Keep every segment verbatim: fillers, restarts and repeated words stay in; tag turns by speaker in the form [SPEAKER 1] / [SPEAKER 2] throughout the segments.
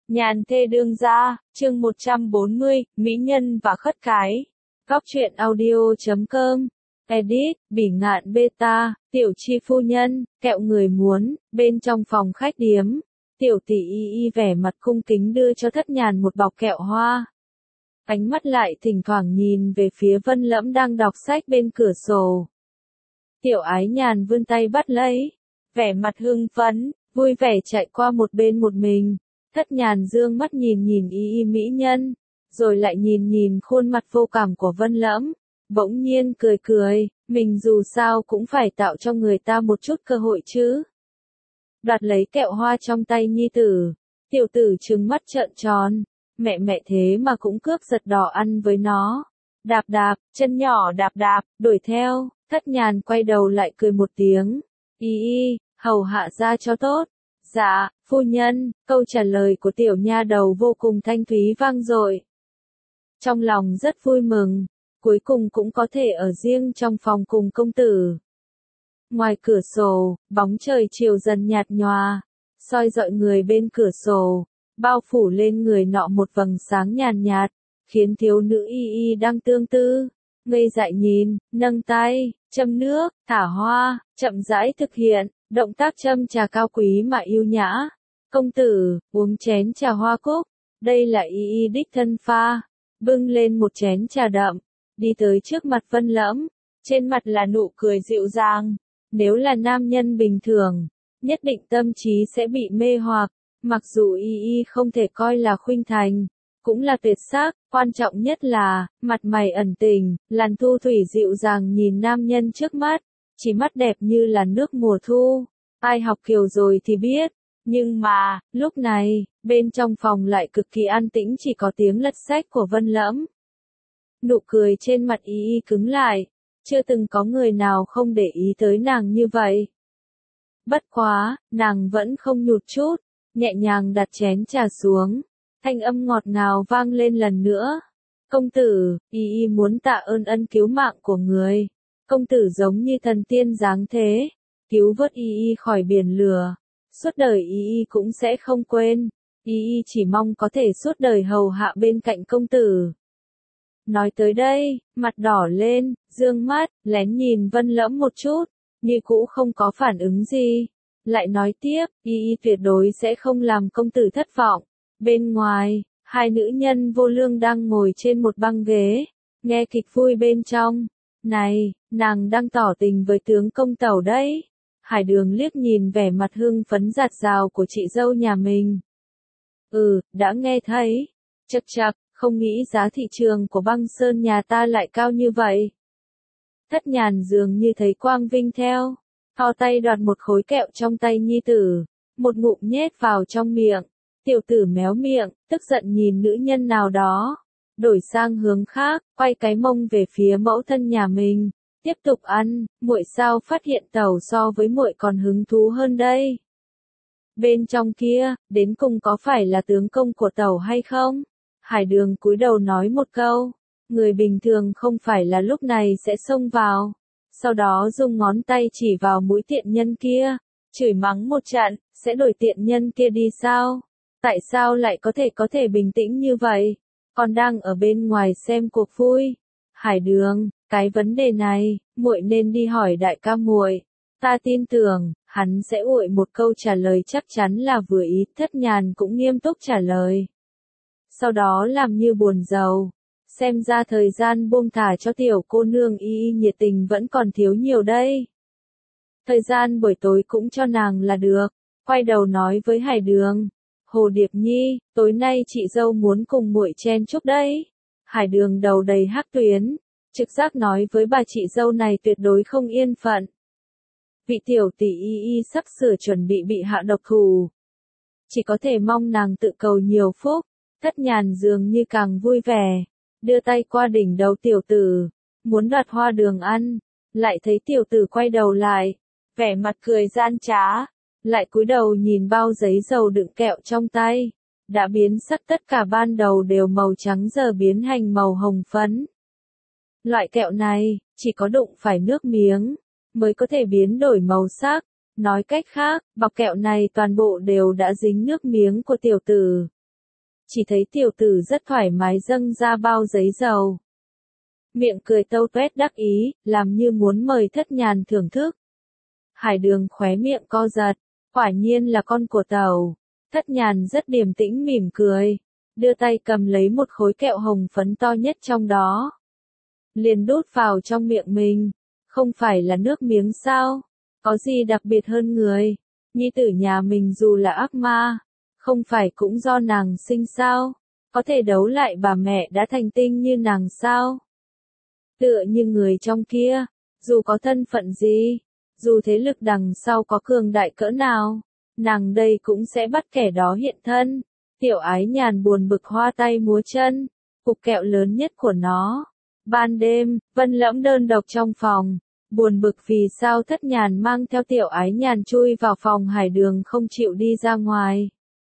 [SPEAKER 1] Nhàn thê đương gia, chương một trăm bốn mươi, Mỹ nhân và khất cái. Góc truyện audio chấm com. Edit, Bỉ Ngạn Beta, Tiểu Chi phu nhân, kẹo người muốn, bên trong phòng khách điếm. Tiểu tỷ y y vẻ mặt cung kính đưa cho Thất Nhàn một bọc kẹo hoa. Ánh mắt lại thỉnh thoảng nhìn về phía Vân Lẫm đang đọc sách bên cửa sổ. Tiểu Ái Nhàn vươn tay bắt lấy, vẻ mặt hưng phấn, vui vẻ chạy qua một bên một mình. Thất Nhàn dương mắt nhìn nhìn y y mỹ nhân, rồi lại nhìn nhìn khuôn mặt vô cảm của Vân Lẫm, bỗng nhiên cười cười, mình dù sao cũng phải tạo cho người ta một chút cơ hội chứ. Đoạt lấy kẹo hoa trong tay nhi tử, tiểu tử trừng mắt trợn tròn, mẹ mẹ thế mà cũng cướp giật đỏ ăn với nó. Đạp đạp, chân nhỏ đạp đạp, đuổi theo, Thất Nhàn quay đầu lại cười một tiếng, y y, hầu hạ ra cho tốt. Dạ, phu nhân, câu trả lời của tiểu nha đầu vô cùng thanh thúy vang dội. Trong lòng rất vui mừng, cuối cùng cũng có thể ở riêng trong phòng cùng công tử. Ngoài cửa sổ, bóng trời chiều dần nhạt nhòa, soi dọi người bên cửa sổ, bao phủ lên người nọ một vầng sáng nhàn nhạt, khiến thiếu nữ y y đang tương tư, ngây dại nhìn, nâng tay, châm nước, thả hoa, chậm rãi thực hiện. Động tác châm trà cao quý mà yêu nhã. Công tử, uống chén trà hoa cúc. Đây là y y đích thân pha. Bưng lên một chén trà đậm. Đi tới trước mặt Vân Lẫm. Trên mặt là nụ cười dịu dàng. Nếu là nam nhân bình thường, nhất định tâm trí sẽ bị mê hoặc. Mặc dù y y không thể coi là khuynh thành, cũng là tuyệt sắc. Quan trọng nhất là, mặt mày ẩn tình, làn thu thủy dịu dàng nhìn nam nhân trước mắt. Chỉ mắt đẹp như là nước mùa thu, ai học kiều rồi thì biết, nhưng mà, lúc này, bên trong phòng lại cực kỳ an tĩnh chỉ có tiếng lật sách của Vân Lẫm. Nụ cười trên mặt y y cứng lại, chưa từng có người nào không để ý tới nàng như vậy. Bất quá, nàng vẫn không nhụt chút, nhẹ nhàng đặt chén trà xuống, thanh âm ngọt ngào vang lên lần nữa. Công tử, y y muốn tạ ơn ân cứu mạng của người. Công tử giống như thần tiên dáng thế, cứu vớt y y khỏi biển lửa, suốt đời y y cũng sẽ không quên, y y chỉ mong có thể suốt đời hầu hạ bên cạnh công tử. Nói tới đây, mặt đỏ lên, dương mắt, lén nhìn Vân Lẫm một chút, như cũ không có phản ứng gì. Lại nói tiếp, y y tuyệt đối sẽ không làm công tử thất vọng. Bên ngoài, hai nữ nhân vô lương đang ngồi trên một băng ghế, nghe kịch vui bên trong. Này, nàng đang tỏ tình với tướng công tẩu đấy. Hải Đường liếc nhìn vẻ mặt hưng phấn rạt rào của chị dâu nhà mình. Ừ, đã nghe thấy. Chậc chậc, không nghĩ giá thị trường của băng sơn nhà ta lại cao như vậy. Thất Nhàn dường như thấy quang vinh theo, thò tay đoạt một khối kẹo trong tay nhi tử, một ngụm nhét vào trong miệng. Tiểu tử méo miệng, tức giận nhìn nữ nhân nào đó. Đổi sang hướng khác, quay cái mông về phía mẫu thân nhà mình, tiếp tục ăn. Muội sao phát hiện tẩu so với muội còn hứng thú hơn đây? Bên trong kia, đến cùng có phải là tướng công của tẩu hay không? Hải Đường cúi đầu nói một câu, người bình thường không phải là lúc này sẽ xông vào, sau đó dùng ngón tay chỉ vào mũi tiện nhân kia, chửi mắng một trận, sẽ đuổi tiện nhân kia đi sao? Tại sao lại có thể có thể bình tĩnh như vậy? Còn đang ở bên ngoài xem cuộc vui. Hải Đường, cái vấn đề này, muội nên đi hỏi đại ca muội. Ta tin tưởng, hắn sẽ uội một câu trả lời chắc chắn là vừa ý. Thất Nhàn cũng nghiêm túc trả lời. Sau đó làm như buồn rầu. Xem ra thời gian buông thả cho tiểu cô nương y y nhiệt tình vẫn còn thiếu nhiều đây. Thời gian buổi tối cũng cho nàng là được. Quay đầu nói với Hải Đường. Hồ Điệp Nhi, tối nay chị dâu muốn cùng muội chen chúc đấy. Hải Đường đầu đầy hắc tuyến, trực giác nói với bà chị dâu này tuyệt đối không yên phận. Vị tiểu tỷ y y sắp sửa chuẩn bị bị hạ độc thủ. Chỉ có thể mong nàng tự cầu nhiều phúc. Thất Nhàn dường như càng vui vẻ, đưa tay qua đỉnh đầu tiểu tử, muốn đoạt hoa đường ăn, lại thấy tiểu tử quay đầu lại, vẻ mặt cười gian trá. Lại cúi đầu nhìn bao giấy dầu đựng kẹo trong tay, đã biến sắc, tất cả ban đầu đều màu trắng giờ biến thành màu hồng phấn. Loại kẹo này, chỉ có đụng phải nước miếng, mới có thể biến đổi màu sắc. Nói cách khác, bọc kẹo này toàn bộ đều đã dính nước miếng của tiểu tử. chỉ thấy tiểu tử rất thoải mái dâng ra bao giấy dầu. Miệng cười tâu tuét đắc ý, làm như muốn mời Thất Nhàn thưởng thức. Hải Đường khóe miệng co giật, quả nhiên là con của Tẩu. Thất Nhàn rất điềm tĩnh mỉm cười, đưa tay cầm lấy một khối kẹo hồng phấn to nhất trong đó. Liền đút vào trong miệng mình, không phải là nước miếng sao, có gì đặc biệt hơn người, nhi tử nhà mình dù là ác ma, không phải cũng do nàng sinh sao, có thể đấu lại bà mẹ đã thành tinh như nàng sao. Tựa như người trong kia, dù có thân phận gì, dù thế lực đằng sau có cường đại cỡ nào, nàng đây cũng sẽ bắt kẻ đó hiện thân. Tiểu Ái Nhàn buồn bực hoa tay múa chân, cục kẹo lớn nhất của nó. Ban đêm, Vân Lẫm đơn độc trong phòng, buồn bực vì sao Thất Nhàn mang theo Tiểu Ái Nhàn chui vào phòng Hải Đường không chịu đi ra ngoài.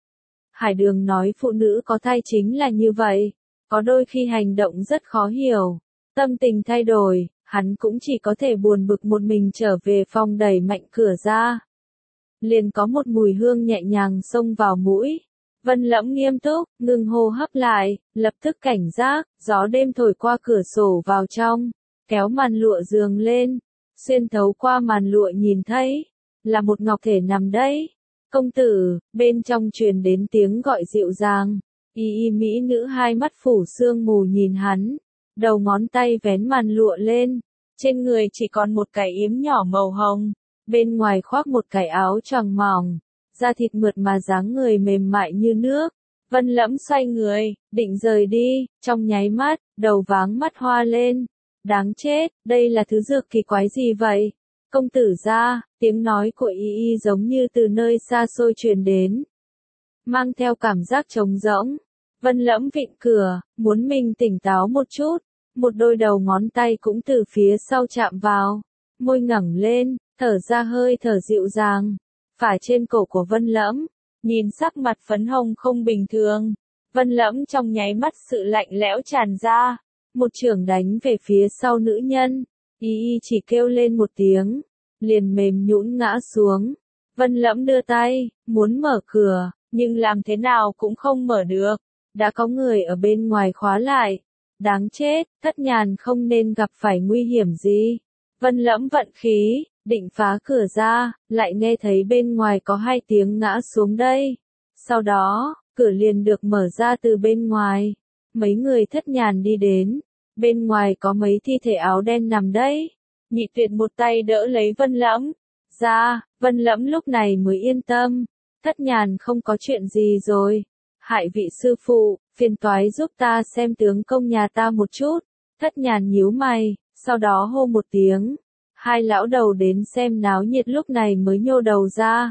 [SPEAKER 1] Hải Đường nói phụ nữ có thai chính là như vậy, có đôi khi hành động rất khó hiểu, tâm tình thay đổi, hắn cũng chỉ có thể buồn bực một mình trở về phòng đẩy mạnh cửa ra. Liền có một mùi hương nhẹ nhàng xông vào mũi. Vân Lẫm nghiêm túc, ngừng hô hấp lại, lập tức cảnh giác, gió đêm thổi qua cửa sổ vào trong, kéo màn lụa giường lên, xuyên thấu qua màn lụa nhìn thấy, là một ngọc thể nằm đấy. Công tử, bên trong truyền đến tiếng gọi dịu dàng, y y mỹ nữ hai mắt phủ sương mù nhìn hắn, đầu ngón tay vén màn lụa lên, trên người chỉ còn một cái yếm nhỏ màu hồng, bên ngoài khoác một cái áo choàng mỏng. Da thịt mượt mà dáng người mềm mại như nước. Vân Lẫm xoay người, định rời đi, trong nháy mắt, đầu váng mắt hoa lên. Đáng chết, đây là thứ dược kỳ quái gì vậy? Công tử gia, tiếng nói của y y giống như từ nơi xa xôi truyền đến. Mang theo cảm giác trống rỗng. Vân Lẫm vịn cửa, muốn mình tỉnh táo một chút. Một đôi đầu ngón tay cũng từ phía sau chạm vào. Môi ngẩng lên, thở ra hơi thở dịu dàng. Phải trên cổ của Vân Lẫm, nhìn sắc mặt phấn hồng không bình thường. Vân Lẫm trong nháy mắt sự lạnh lẽo tràn ra, một chưởng đánh về phía sau nữ nhân. Y y chỉ kêu lên một tiếng, liền mềm nhũn ngã xuống. Vân Lẫm đưa tay, muốn mở cửa, nhưng làm thế nào cũng không mở được. Đã có người ở bên ngoài khóa lại. Đáng chết, Thất Nhàn không nên gặp phải nguy hiểm gì. Vân Lẫm vận khí, định phá cửa ra, lại nghe thấy bên ngoài có hai tiếng ngã xuống đây. Sau đó, cửa liền được mở ra từ bên ngoài. Mấy người Thất Nhàn đi đến. Bên ngoài có mấy thi thể áo đen nằm đấy. Nhị Tuyệt một tay đỡ lấy Vân Lẫm. Ra, Vân Lẫm lúc này mới yên tâm. Thất Nhàn không có chuyện gì rồi. Hại vị sư phụ, phiền toái giúp ta xem tướng công nhà ta một chút. Thất Nhàn nhíu mày, sau đó hô một tiếng. Hai lão đầu đến xem náo nhiệt lúc này mới nhô đầu ra.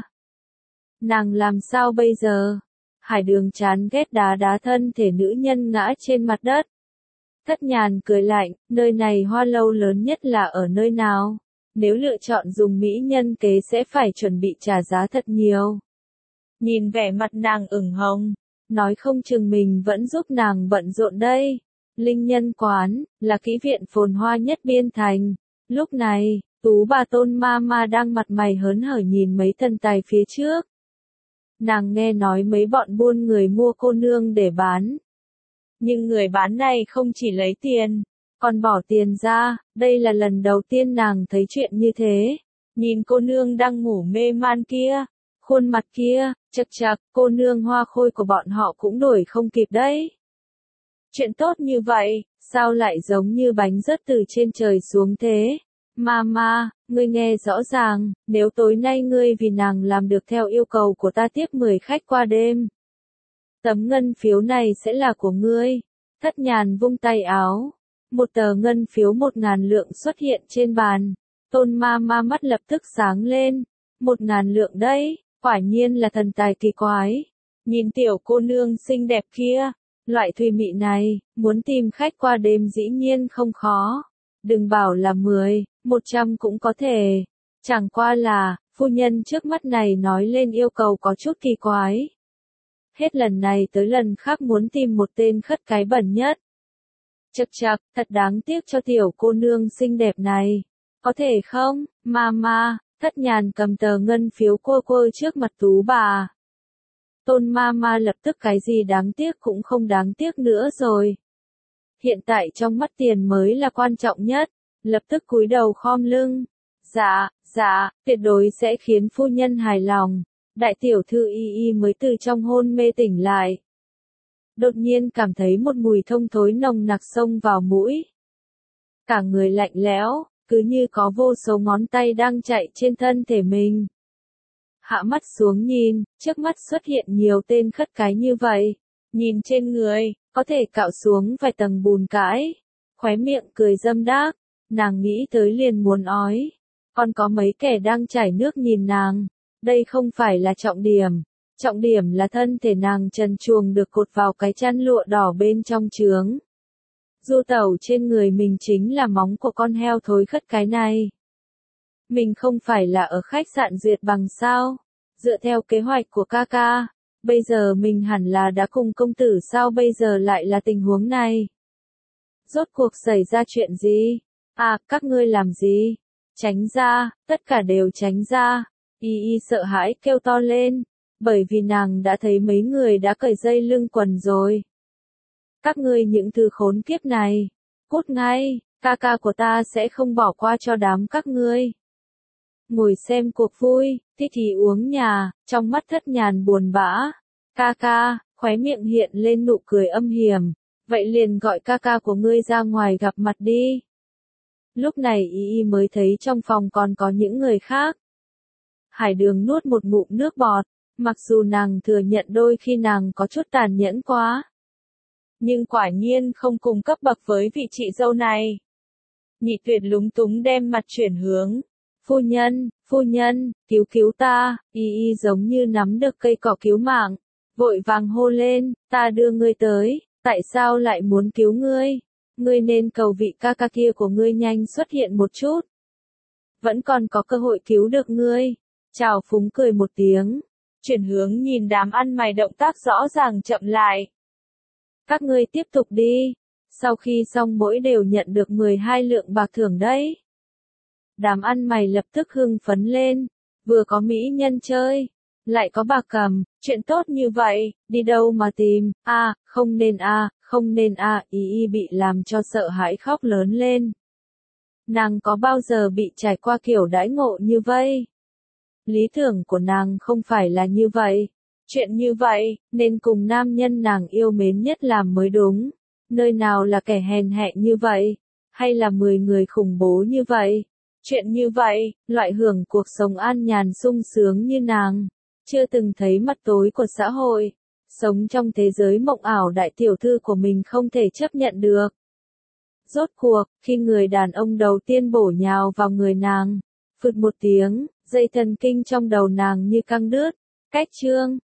[SPEAKER 1] Nàng làm sao bây giờ? Hải Đường chán ghét đá đá thân thể nữ nhân ngã trên mặt đất. Thất Nhàn cười lạnh, nơi này hoa lâu lớn nhất là ở nơi nào? Nếu lựa chọn dùng mỹ nhân kế sẽ phải chuẩn bị trả giá thật nhiều. Nhìn vẻ mặt nàng ửng hồng, nói không chừng mình vẫn giúp nàng bận rộn đây. Linh Nhân Quán, là kỹ viện phồn hoa nhất Biên Thành. Lúc này, Tú bà Tôn ma ma đang mặt mày hớn hở nhìn mấy thần tài phía trước. Nàng nghe nói mấy bọn buôn người mua cô nương để bán. Nhưng người bán này không chỉ lấy tiền, còn bỏ tiền ra, đây là lần đầu tiên nàng thấy chuyện như thế. Nhìn cô nương đang ngủ mê man kia, khuôn mặt kia, chật chật, cô nương hoa khôi của bọn họ cũng đuổi không kịp đấy. Chuyện tốt như vậy, sao lại giống như bánh rớt từ trên trời xuống thế? Mama, ngươi nghe rõ ràng, nếu tối nay ngươi vì nàng làm được theo yêu cầu của ta tiếp mười khách qua đêm. Tấm ngân phiếu này sẽ là của ngươi. Thất Nhàn vung tay áo. Một tờ ngân phiếu một ngàn lượng xuất hiện trên bàn. Tôn Mama mắt lập tức sáng lên. Một ngàn lượng đấy, quả nhiên là thần tài kỳ quái. Nhìn tiểu cô nương xinh đẹp kia, loại thùy mị này, muốn tìm khách qua đêm dĩ nhiên không khó. Đừng bảo là mười, một trăm cũng có thể. Chẳng qua là, phu nhân trước mắt này nói lên yêu cầu có chút kỳ quái. Hết lần này tới lần khác muốn tìm một tên khất cái bẩn nhất. Chật chật, thật đáng tiếc cho tiểu cô nương xinh đẹp này. Có thể không, Mama? Thất Nhàn cầm tờ ngân phiếu cô cô trước mặt Tú bà. Tôn Mama lập tức cái gì đáng tiếc cũng không đáng tiếc nữa rồi. Hiện tại trong mắt tiền mới là quan trọng nhất, lập tức cúi đầu khom lưng. Dạ, dạ, tuyệt đối sẽ khiến phu nhân hài lòng. Đại tiểu thư Y Y mới từ trong hôn mê tỉnh lại. Đột nhiên cảm thấy một mùi thông thối nồng nặc xông vào mũi. Cả người lạnh lẽo, cứ như có vô số ngón tay đang chạy trên thân thể mình. Hạ mắt xuống nhìn, trước mắt xuất hiện nhiều tên khất cái như vậy. Nhìn trên người, có thể cạo xuống vài tầng bùn cãi. Khóe miệng cười dâm đác, nàng nghĩ tới liền muốn ói. Còn có mấy kẻ đang chảy nước nhìn nàng. Đây không phải là trọng điểm. Trọng điểm là thân thể nàng trần truồng được cột vào cái chăn lụa đỏ bên trong trướng. Du tẩu trên người mình chính là móng của con heo thối khất cái này. Mình không phải là ở khách sạn Duyệt Bằng sao? Dựa theo kế hoạch của ca ca, bây giờ mình hẳn là đã cùng công tử sao bây giờ lại là tình huống này? Rốt cuộc xảy ra chuyện gì? À, các ngươi làm gì? Tránh ra, tất cả đều tránh ra. Y Y sợ hãi kêu to lên, bởi vì nàng đã thấy mấy người đã cởi dây lưng quần rồi. Các ngươi những thứ khốn kiếp này, cút ngay, ca ca của ta sẽ không bỏ qua cho đám các ngươi. Ngồi xem cuộc vui, thì thì uống nhà, trong mắt thất nhàn buồn bã. Ca ca, khóe miệng hiện lên nụ cười âm hiểm, vậy liền gọi ca ca của ngươi ra ngoài gặp mặt đi. Lúc này Y Y mới thấy trong phòng còn có những người khác. Hải Đường nuốt một ngụm nước bọt, mặc dù nàng thừa nhận đôi khi nàng có chút tàn nhẫn quá. Nhưng quả nhiên không cùng cấp bậc với vị chị dâu này. Nhị Tuyệt lúng túng đem mặt chuyển hướng. Phu nhân, phu nhân, cứu cứu ta, Y Y giống như nắm được cây cỏ cứu mạng. Vội vàng hô lên, ta đưa ngươi tới, tại sao lại muốn cứu ngươi? Ngươi nên cầu vị ca ca kia của ngươi nhanh xuất hiện một chút. Vẫn còn có cơ hội cứu được ngươi. Trào phúng cười một tiếng, chuyển hướng nhìn đám ăn mày động tác rõ ràng chậm lại. Các ngươi tiếp tục đi, sau khi xong mỗi đều nhận được mười hai lượng bạc thưởng đấy. Đám ăn mày lập tức hưng phấn lên, vừa có mỹ nhân chơi, lại có bạc cầm, chuyện tốt như vậy, đi đâu mà tìm, a, à, không nên a, à, không nên a, à, Y Y bị làm cho sợ hãi khóc lớn lên. Nàng có bao giờ bị trải qua kiểu đãi ngộ như vậy? Lý tưởng của nàng không phải là như vậy. Chuyện như vậy, nên cùng nam nhân nàng yêu mến nhất làm mới đúng. Nơi nào là kẻ hèn hạ như vậy? Hay là mười người khủng bố như vậy? Chuyện như vậy, loại hưởng cuộc sống an nhàn sung sướng như nàng. Chưa từng thấy mặt tối của xã hội. Sống trong thế giới mộng ảo đại tiểu thư của mình không thể chấp nhận được. Rốt cuộc, khi người đàn ông đầu tiên bổ nhào vào người nàng, phụt một tiếng, dây thần kinh trong đầu nàng như căng đứt. Cách chương